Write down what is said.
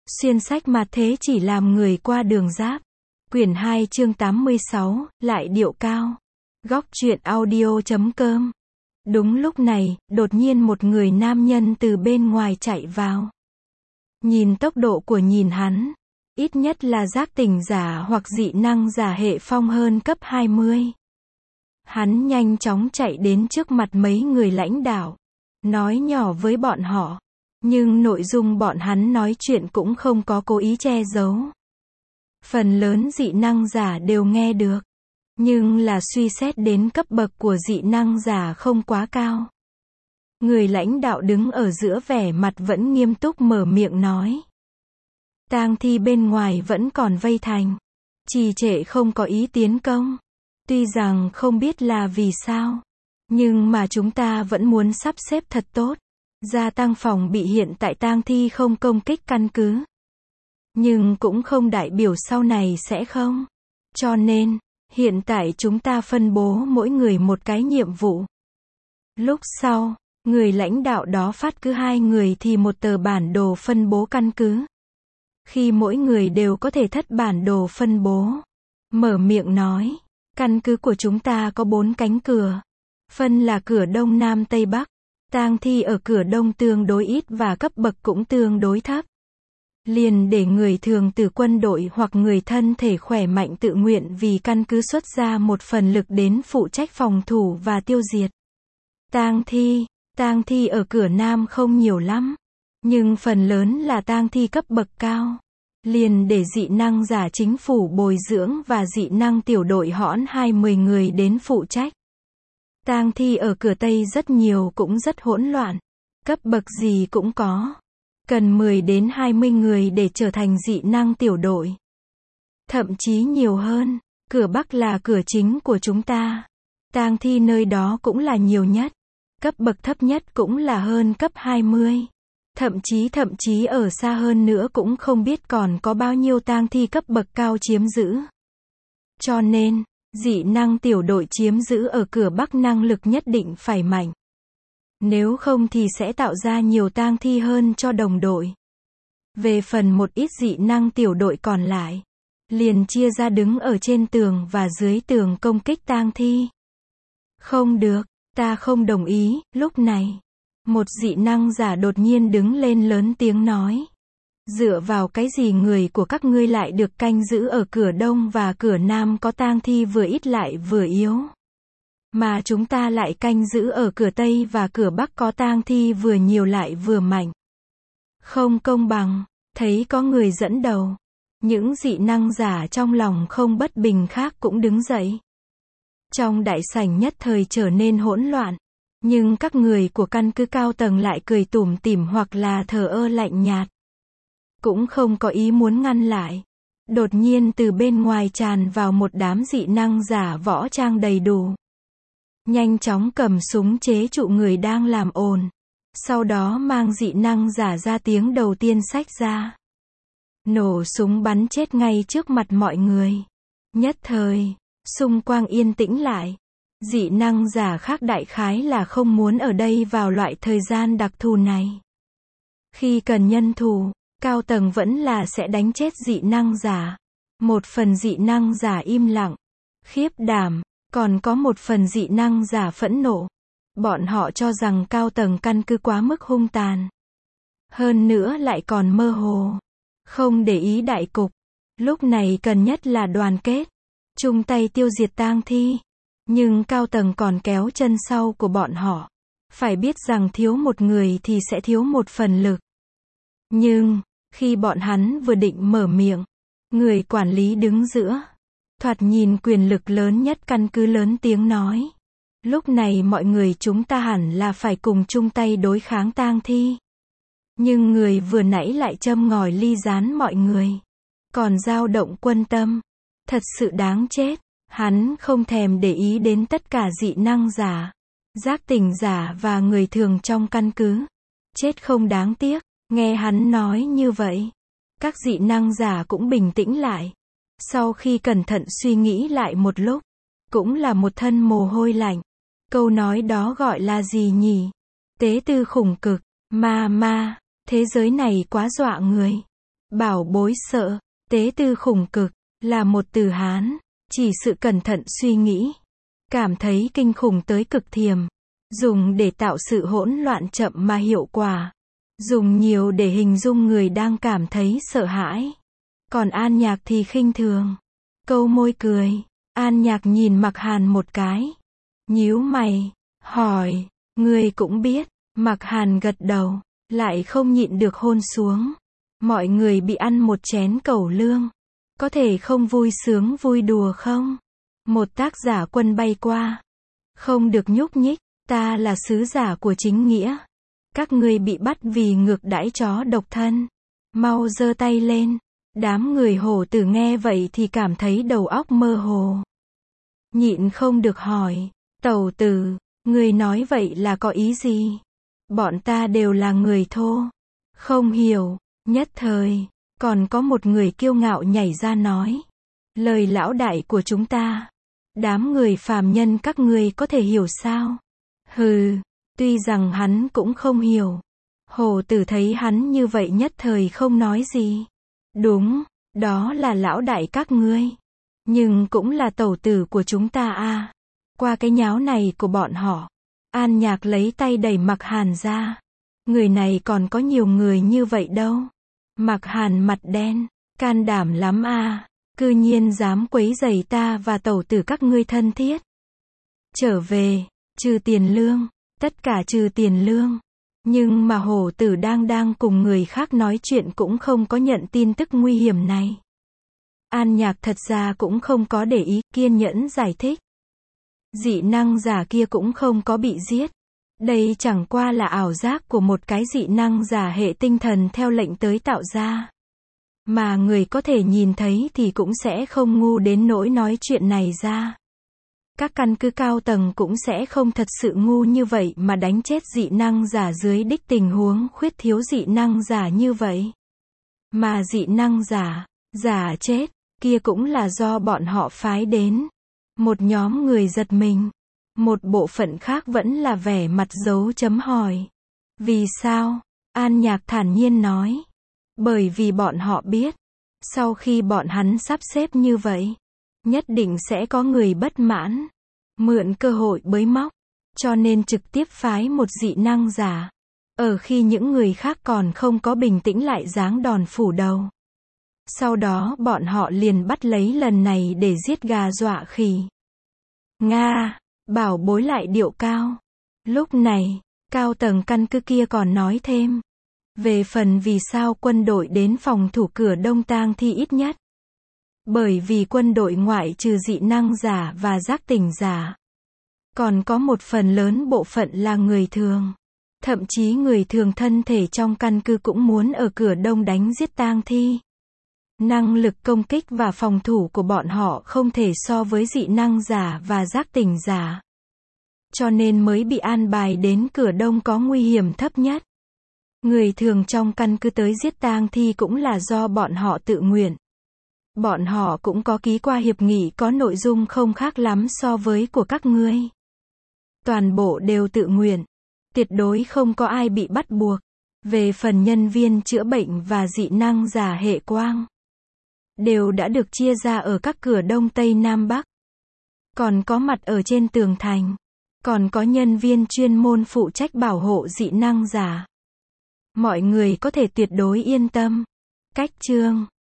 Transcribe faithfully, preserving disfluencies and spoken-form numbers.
Xuyên sách mà thế chỉ làm người qua đường giáp. Quyển hai chương tám mươi sáu, lại điệu cao. Góc truyện audio chấm com. Đúng lúc này, đột nhiên một người nam nhân từ bên ngoài chạy vào. Nhìn tốc độ của nhìn hắn, ít nhất là giác tỉnh giả hoặc dị năng giả hệ phong hơn cấp hai mươi. Hắn nhanh chóng chạy đến trước mặt mấy người lãnh đạo, nói nhỏ với bọn họ, nhưng nội dung bọn hắn nói chuyện cũng không có cố ý che giấu. Phần lớn dị năng giả đều nghe được, nhưng là suy xét đến cấp bậc của dị năng giả không quá cao. Người lãnh đạo đứng ở giữa vẻ mặt vẫn nghiêm túc mở miệng nói. Tang thi bên ngoài vẫn còn vây thành, trì trệ không có ý tiến công. Tuy rằng không biết là vì sao, nhưng mà chúng ta vẫn muốn sắp xếp thật tốt, gia tăng phòng bị hiện tại tang thi không công kích căn cứ. Nhưng cũng không đại biểu sau này sẽ không. Cho nên, hiện tại chúng ta phân bố mỗi người một cái nhiệm vụ. Lúc sau, người lãnh đạo đó phát cứ hai người thì một tờ bản đồ phân bố căn cứ. Khi mỗi người đều có thể thất bản đồ phân bố, mở miệng nói, căn cứ của chúng ta có bốn cánh cửa. Phân là cửa Đông Nam Tây Bắc. Tang thi ở cửa Đông tương đối ít và cấp bậc cũng tương đối thấp. Liền để người thường từ quân đội hoặc người thân thể khỏe mạnh tự nguyện vì căn cứ xuất ra một phần lực đến phụ trách phòng thủ và tiêu diệt. Tang thi, tang thi ở cửa Nam không nhiều lắm, nhưng phần lớn là tang thi cấp bậc cao. Liền để dị năng giả chính phủ bồi dưỡng và dị năng tiểu đội hõn hai mươi người đến phụ trách. Tang thi ở cửa Tây rất nhiều cũng rất hỗn loạn, cấp bậc gì cũng có. Cần mười đến hai mươi người để trở thành dị năng tiểu đội. Thậm chí nhiều hơn, cửa Bắc là cửa chính của chúng ta. Tang thi nơi đó cũng là nhiều nhất. Cấp bậc thấp nhất cũng là hơn cấp hai mươi. Thậm chí thậm chí ở xa hơn nữa cũng không biết còn có bao nhiêu tang thi cấp bậc cao chiếm giữ. Cho nên, dị năng tiểu đội chiếm giữ ở cửa Bắc năng lực nhất định phải mạnh. Nếu không thì sẽ tạo ra nhiều tang thi hơn cho đồng đội. Về phần một ít dị năng tiểu đội còn lại, liền chia ra đứng ở trên tường và dưới tường công kích tang thi. Không được, ta không đồng ý. Lúc này, một dị năng giả đột nhiên đứng lên lớn tiếng nói. Dựa vào cái gì người của các ngươi lại được canh giữ ở cửa Đông và cửa Nam có tang thi vừa ít lại vừa yếu? Mà chúng ta lại canh giữ ở cửa Tây và cửa Bắc có tang thi vừa nhiều lại vừa mạnh. Không công bằng. Thấy có người dẫn đầu, những dị năng giả trong lòng không bất bình khác cũng đứng dậy. Trong đại sảnh nhất thời trở nên hỗn loạn, nhưng các người của căn cứ cao tầng lại cười tủm tỉm hoặc là thờ ơ lạnh nhạt. Cũng không có ý muốn ngăn lại. Đột nhiên từ bên ngoài tràn vào một đám dị năng giả võ trang đầy đủ. Nhanh chóng cầm súng chế trụ người đang làm ồn. Sau đó mang dị năng giả ra tiếng đầu tiên xách ra. Nổ súng bắn chết ngay trước mặt mọi người. Nhất thời, xung quanh yên tĩnh lại. Dị năng giả khác đại khái là không muốn ở đây vào loại thời gian đặc thù này. Khi cần nhân thủ, cao tầng vẫn là sẽ đánh chết dị năng giả. Một phần dị năng giả im lặng, khiếp đảm. Còn có một phần dị năng giả phẫn nộ. Bọn họ cho rằng cao tầng căn cứ quá mức hung tàn. Hơn nữa lại còn mơ hồ. Không để ý đại cục. Lúc này cần nhất là đoàn kết. Chung tay tiêu diệt tang thi. Nhưng cao tầng còn kéo chân sau của bọn họ. Phải biết rằng thiếu một người thì sẽ thiếu một phần lực. Nhưng, khi bọn hắn vừa định mở miệng, người quản lý đứng giữa. Thoạt nhìn quyền lực lớn nhất căn cứ lớn tiếng nói. Lúc này mọi người chúng ta hẳn là phải cùng chung tay đối kháng tang thi. Nhưng người vừa nãy lại châm ngòi ly gián mọi người. Còn dao động quân tâm. Thật sự đáng chết. Hắn không thèm để ý đến tất cả dị năng giả, giác tỉnh giả và người thường trong căn cứ. Chết không đáng tiếc. Nghe hắn nói như vậy, các dị năng giả cũng bình tĩnh lại. Sau khi cẩn thận suy nghĩ lại một lúc, cũng là một thân mồ hôi lạnh. Câu nói đó gọi là gì nhỉ? Tế tư khủng cực, ma ma, thế giới này quá dọa người. Bảo bối sợ, tế tư khủng cực, là một từ Hán, chỉ sự cẩn thận suy nghĩ, cảm thấy kinh khủng tới cực thiềm, dùng để tạo sự hỗn loạn chậm mà hiệu quả, dùng nhiều để hình dung người đang cảm thấy sợ hãi. Còn An Nhạc thì khinh thường, câu môi cười. An Nhạc nhìn Mạc Hàn một cái, nhíu mày, hỏi, ngươi cũng biết. Mạc Hàn gật đầu, lại không nhịn được hôn xuống. Mọi người bị ăn một chén cẩu lương, có thể không vui sướng vui đùa không? Một tác giả quân bay qua, không được nhúc nhích, ta là sứ giả của chính nghĩa. Các ngươi bị bắt vì ngược đãi chó độc thân, mau giơ tay lên. Đám người Hổ Tử nghe vậy thì cảm thấy đầu óc mơ hồ. Nhịn không được hỏi, Tẩu Tử, ngươi nói vậy là có ý gì? Bọn ta đều là người thô. Không hiểu. Nhất thời, còn có một người kiêu ngạo nhảy ra nói, lời lão đại của chúng ta, đám người phàm nhân các ngươi có thể hiểu sao? Hừ, tuy rằng hắn cũng không hiểu. Hổ Tử thấy hắn như vậy nhất thời không nói gì. Đúng, đó là lão đại các ngươi, nhưng cũng là tẩu tử của chúng ta a. Qua cái nháo này của bọn họ, An Nhạc lấy tay đẩy Mạc Hàn ra. Người này còn có nhiều người như vậy đâu. Mạc Hàn mặt đen, can đảm lắm a, cư nhiên dám quấy rầy ta và tẩu tử các ngươi thân thiết. Trở về, trừ tiền lương, tất cả trừ tiền lương. Nhưng mà Hổ Tử đang đang cùng người khác nói chuyện cũng không có nhận tin tức nguy hiểm này. An Nhạc thật ra cũng không có để ý, kiên nhẫn giải thích. Dị năng giả kia cũng không có bị giết. Đây chẳng qua là ảo giác của một cái dị năng giả hệ tinh thần theo lệnh tới tạo ra. Mà người có thể nhìn thấy thì cũng sẽ không ngu đến nỗi nói chuyện này ra. Các căn cứ cao tầng cũng sẽ không thật sự ngu như vậy mà đánh chết dị năng giả dưới đích tình huống khuyết thiếu dị năng giả như vậy. Mà dị năng giả, giả chết, kia cũng là do bọn họ phái đến. Một nhóm người giật mình. Một bộ phận khác vẫn là vẻ mặt dấu chấm hỏi. Vì sao? An Nhạc thản nhiên nói. Bởi vì bọn họ biết, sau khi bọn hắn sắp xếp như vậy, nhất định sẽ có người bất mãn, mượn cơ hội bới móc, cho nên trực tiếp phái một dị năng giả, ở khi những người khác còn không có bình tĩnh lại giáng đòn phủ đầu. Sau đó bọn họ liền bắt lấy lần này để giết gà dọa khỉ. Nga, bảo bối lại điệu cao. Lúc này, cao tầng căn cứ kia còn nói thêm. Về phần vì sao quân đội đến phòng thủ cửa Đông tang thi ít nhất. Bởi vì quân đội ngoại trừ dị năng giả và giác tỉnh giả, còn có một phần lớn bộ phận là người thường. Thậm chí người thường thân thể trong căn cứ cũng muốn ở cửa Đông đánh giết tang thi. Năng lực công kích và phòng thủ của bọn họ không thể so với dị năng giả và giác tỉnh giả. Cho nên mới bị an bài đến cửa Đông có nguy hiểm thấp nhất. Người thường trong căn cứ tới giết tang thi cũng là do bọn họ tự nguyện. Bọn họ cũng có ký qua hiệp nghị có nội dung không khác lắm so với của các ngươi. Toàn bộ đều tự nguyện. Tuyệt đối không có ai bị bắt buộc. Về phần nhân viên chữa bệnh và dị năng giả hệ quang, đều đã được chia ra ở các cửa Đông Tây Nam Bắc. Còn có mặt ở trên tường thành. Còn có nhân viên chuyên môn phụ trách bảo hộ dị năng giả. Mọi người có thể tuyệt đối yên tâm. Cách chương